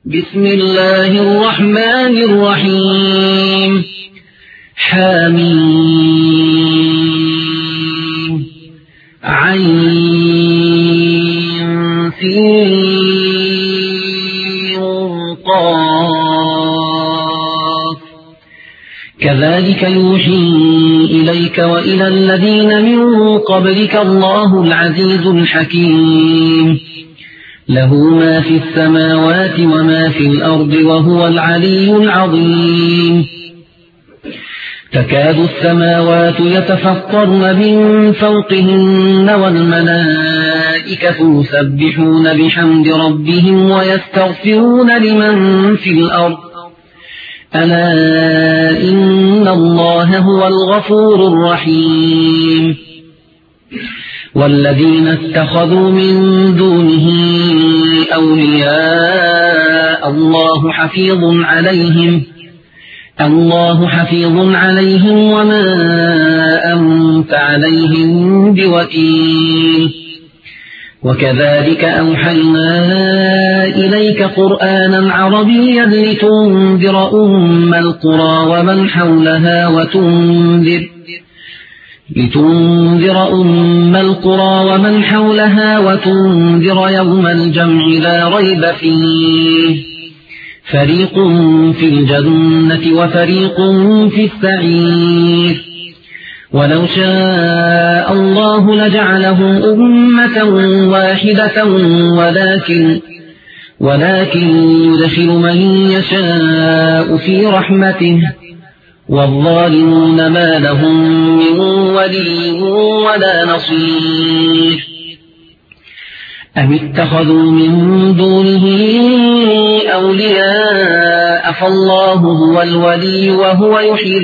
بسم الله الرحمن الرحيم حميم عين سين قاف كذلك يوحي إليك وإلى الذين من قبلك الله العزيز الحكيم له ما في السماوات وما في الأرض وهو العلي العظيم تكاد السماوات يتفطرن من فوقهن والملائكة يسبحون بحمد ربهم ويستغفرون لمن في الأرض ألا إن الله هو الغفور الرحيم والذين اتخذوا من دونه أولياء الله حفيظ عليهم وما أنت عليهم بوكيل وكذلك أوحينا إليك قرآنا عربيا لتنذر أم القرى ومن حولها وتنذر يوم الجمع لا ريب فيه فريق في الجنة وفريق في السعير ولو شاء الله لجعلهم أمة واحدة ولكن يدخل من يشاء في رحمته والظالمون ما لهم من ولي ولا نصير أم اتخذوا من دونه أولياء فالله هو الولي وهو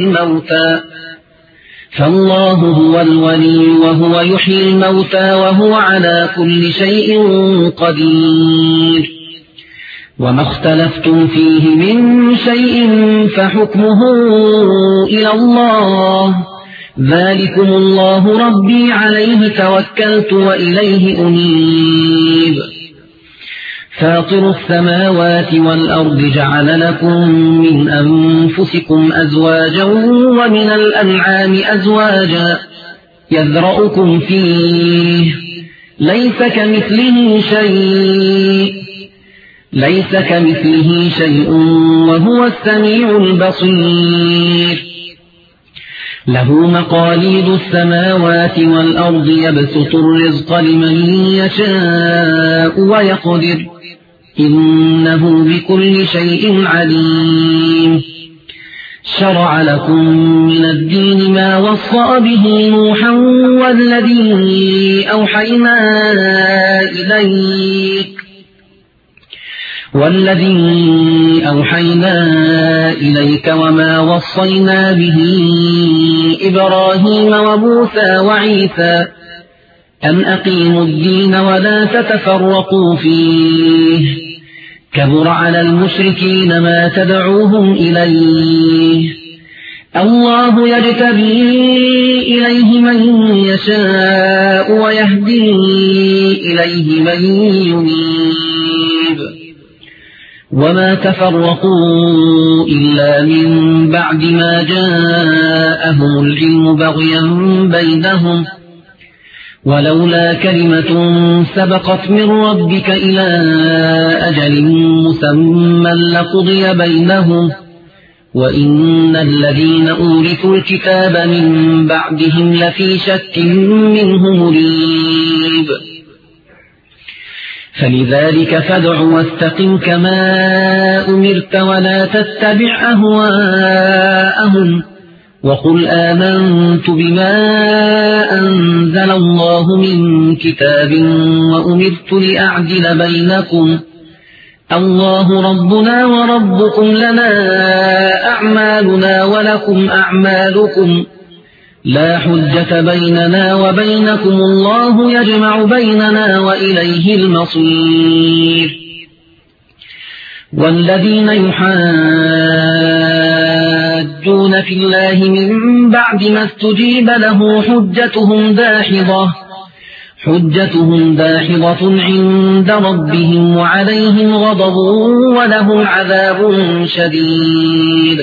يحيي الموتى وهو على كل شيء قدير وما اختلفتم فيه من شيء فحكمه إلى الله ذلكم الله ربي عليه توكلت وإليه أنيب فاطر السماوات والأرض جعل لكم من أنفسكم أزواجا ومن الأنعام أزواجا يذرأكم فيه ليس كمثله شيء وهو السميع البصير له مقاليد السماوات والأرض يبسط الرزق لمن يشاء ويقدر إنه بكل شيء عليم شرع لكم من الدين ما وصى به نوحا والذي أوحينا إليك وما وصينا به إبراهيم وموسى وعيسى أن أقيموا الدين ولا تتفرقوا فيه كبر على المشركين ما تدعوهم إليه الله يجتبي إليه من يشاء ويهدي إليه من ينيب وما تفرقوا إلا من بعد ما جاءهم العلم بغيا بينهم ولولا كلمة سبقت من ربك إلى أجل مسمى لقضي بينهم وإن الذين أورثوا الكتاب من بعدهم لفي شك منه مريب فلذلك فادع واستقم كما أمرت ولا تتبع أهواءهم وقل آمنت بما أنزل الله من كتاب وأمرت لأعدل بينكم الله ربنا وربكم لنا أعمالنا ولكم أعمالكم لا حجة بيننا وبينكم الله يجمع بيننا وإليه المصير والذين يحاجون في الله من بعد ما استجيب له حجتهم داحضة حجتهم داحضة عند ربهم وعليهم غضب ولهم عذاب شديد.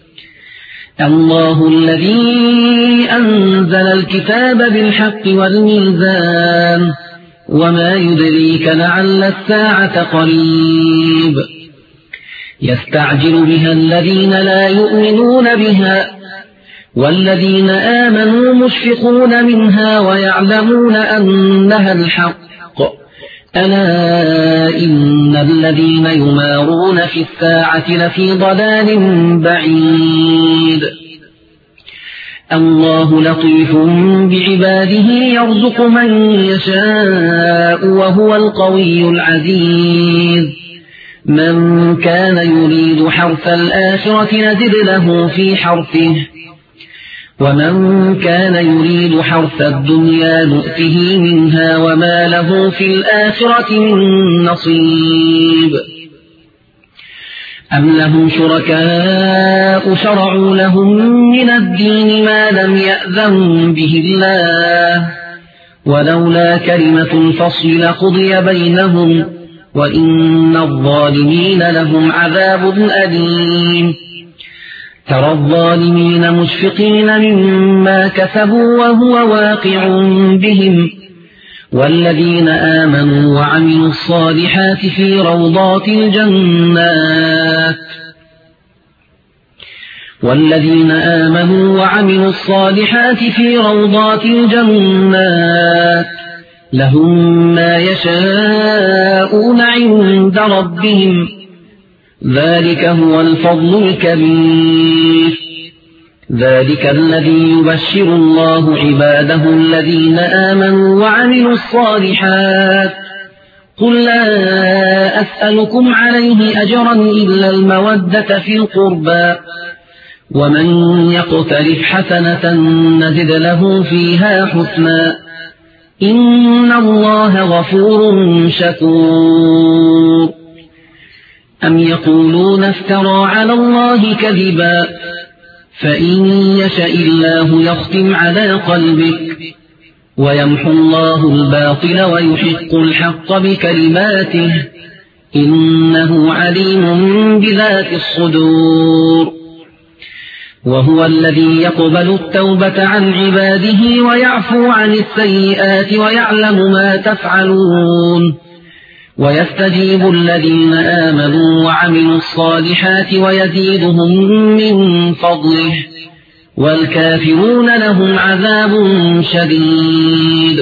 الله الذي أنزل الكتاب بالحق والميزان وما يدريك لعل الساعة قريب. يستعجل بها الذين لا يؤمنون بها والذين آمنوا مشفقون منها ويعلمون أنها الحق. ألا إن الذين يمارون في الساعة لفي ضلال بعيد. الله لطيف بعباده يرزق من يشاء وهو القوي العزيز. من كان يريد حرث الآخرة نزد له في حرثه ومن كان يريد حرث الدنيا نؤته منها وما له في الآخرة من نصيب. أم لهم شركاء شرعوا لهم من الدين ما لم يأذن به الله ولولا كلمة الفصل لقضي بينهم وإن الظالمين لهم عذاب أليم. ترى الظالمين مشفقين مما كسبوا وهو واقع بهم والذين آمنوا وعملوا الصالحات في روضات الجنات والذين آمنوا وعملوا الصالحات في روضات الجنات لهم ما يشاءون عند ربهم ذلك هو الفضل الكبير. ذلك الذي يبشر الله عباده الذين آمنوا وعملوا الصالحات. قل لا أسألكم عليه أجرا إلا المودة في القربى ومن يقترف حسنة نزد له فيها حسنا إن الله غفور شكور. أم يقولون افترى على الله كذبا فإن يشأ الله يختم على قلبك ويمحو الله الباطل ويحق الحق بكلماته إنه عليم بذات الصدور. وهو الذي يقبل التوبة عن عباده ويعفو عن السيئات ويعلم ما تفعلون ويستجيب الذين آمنوا وعملوا الصالحات ويزيدهم من فضله والكافرون لهم عذاب شديد.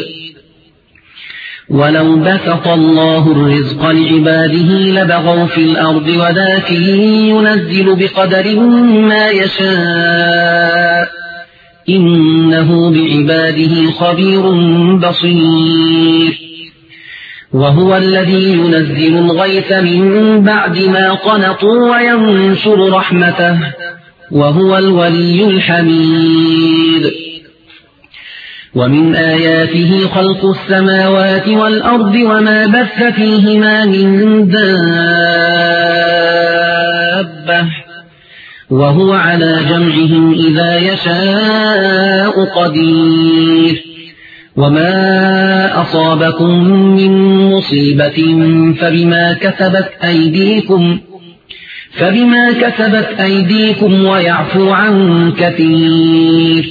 ولو بسط الله الرزق لعباده لبغوا في الأرض ولكن ينزل بقدر ما يشاء إنه بعباده خبير بصير. وهو الذي ينزل الغيث من بعد ما قنطوا وينشر رحمته وهو الولي الحميد. ومن آياته خلق السماوات والأرض وما بث فيهما من دابة وهو على جمعهم إذا يشاء قدير. وما أصابكم من مصيبة فبما كسبت أيديكم ويعفو عن كثير.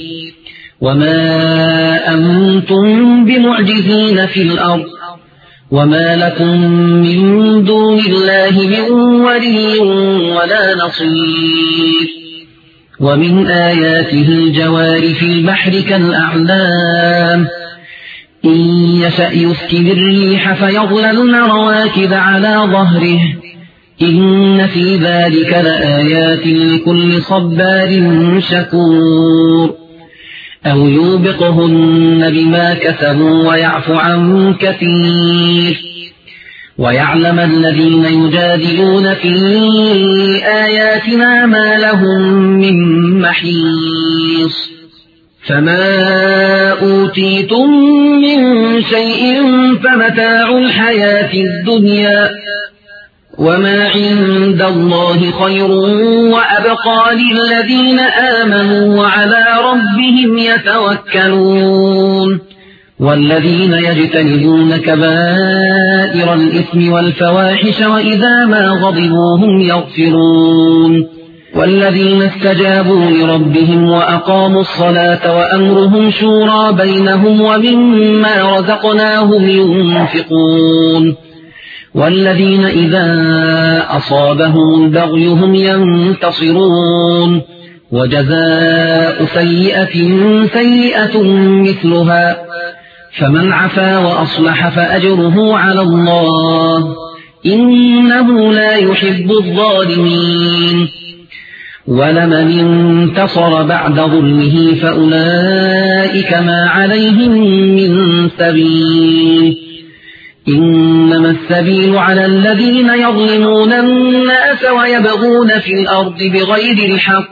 وما أنتم بمعجزين في الأرض وما لكم من دون الله من ولي ولا نصير. ومن آياته الجوار في البحر كالأعلام إن يشأ يسكن الريح فيظللن رواكد على ظهره إن في ذلك لآيات لكل صبار شكور. أو يوبقهن بما كسبوا ويعفو عن كثير. ويعلم الذين يجادلون في آياتنا ما لهم من محيص. فما أوتيتم من شيء فمتاع الحياة الدنيا وما عند الله خير وأبقى للذين آمنوا وعلى ربهم يتوكلون. والذين يجتنبون كبائر الإثم والفواحش وإذا ما غضبوا هم يغفرون والذين استجابوا لربهم وأقاموا الصلاة وأمرهم شورى بينهم ومما رزقناهم ينفقون والذين إذا أصابهم البغي هم ينتصرون وجزاء سيئة سيئة مثلها فمن عفا وأصلح فأجره على الله إنه لا يحب الظالمين ولمن انتصر بعد ظلمه فأولئك ما عليهم من سبيل إنما السبيل على الذين يظلمون الناس ويبغون في الأرض بغير الحق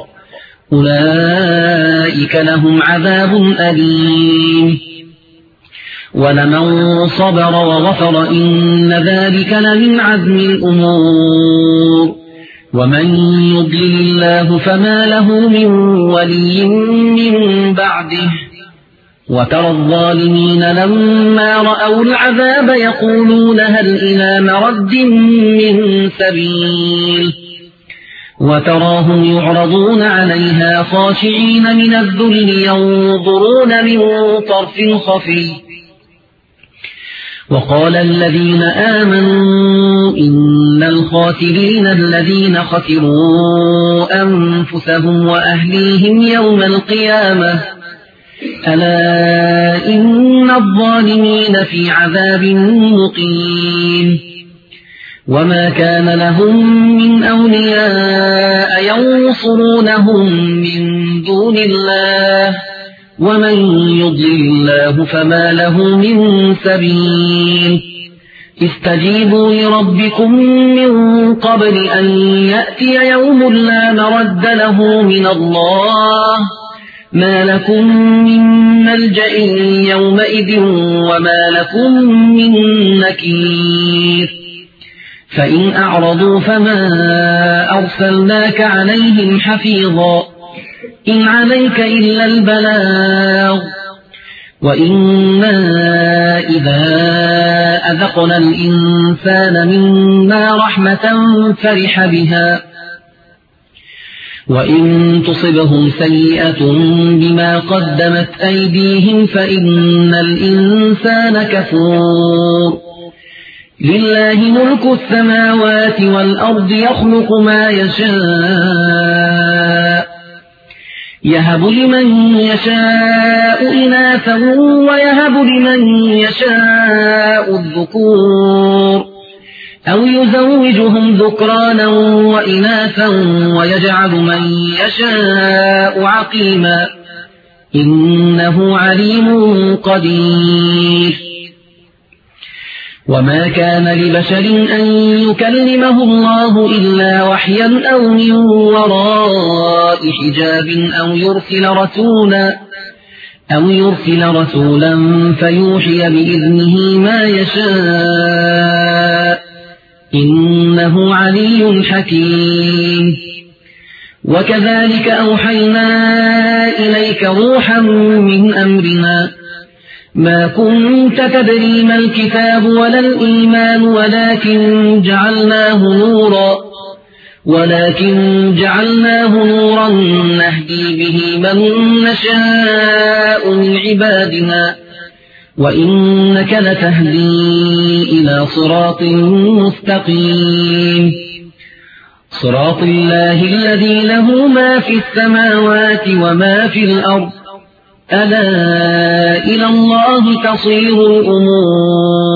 أولئك لهم عذاب أليم ولمن صبر وغفر إن ذلك لمن عزم الأمور ومن يضلل الله فما له من ولي من بعده وترى الظالمين لما رأوا العذاب يقولون هل إلى مرد من سبيل وتراهم يعرضون عليها خاشعين من الذل ينظرون من طرف خفي وقال الذين آمنوا إن الخاسرين الذين خسروا أنفسهم وأهليهم يوم القيامة ألا إن الظالمين في عذاب مقيم وما كان لهم من أولياء ينصرونهم من دون الله ومن يضلل الله فما له من سبيل استجيبوا لربكم من قبل أن يأتي يوم لا مرد له من الله ما لكم من ملجأ يومئذ وما لكم من نكير فإن أعرضوا فما أرسلناك عليهم حفيظا إن عليك إلا البلاغ وإنا إذا أذقنا الإنسان منا رحمة فرح بها وإن تصبهم سيئة بما قدمت أيديهم فإن الإنسان كفور لله ملك السماوات والأرض يخلق ما يشاء يهب لمن يشاء إناثا ويهب لمن يشاء الذكور أو يزوجهم ذكرانا وإناثا ويجعل من يشاء عقيما إنه عليم قدير وما كان لبشر أن يكلمه الله إلا وحيا أو من وراء حجاب أو يرسل رسولا فيوحي بإذنه ما يشاء إنه علي حكيم وكذلك أوحينا إليك روحا من أمرنا ما كنت تدري ما الكتاب ولا الإيمان ولكن جعلناه نورا نهدي به من نشاء من عبادنا وإنك لتهدي إلى صراط مستقيم صراط الله الذي له ما في السماوات وما في الأرض ألا إلى الله تصير الأمور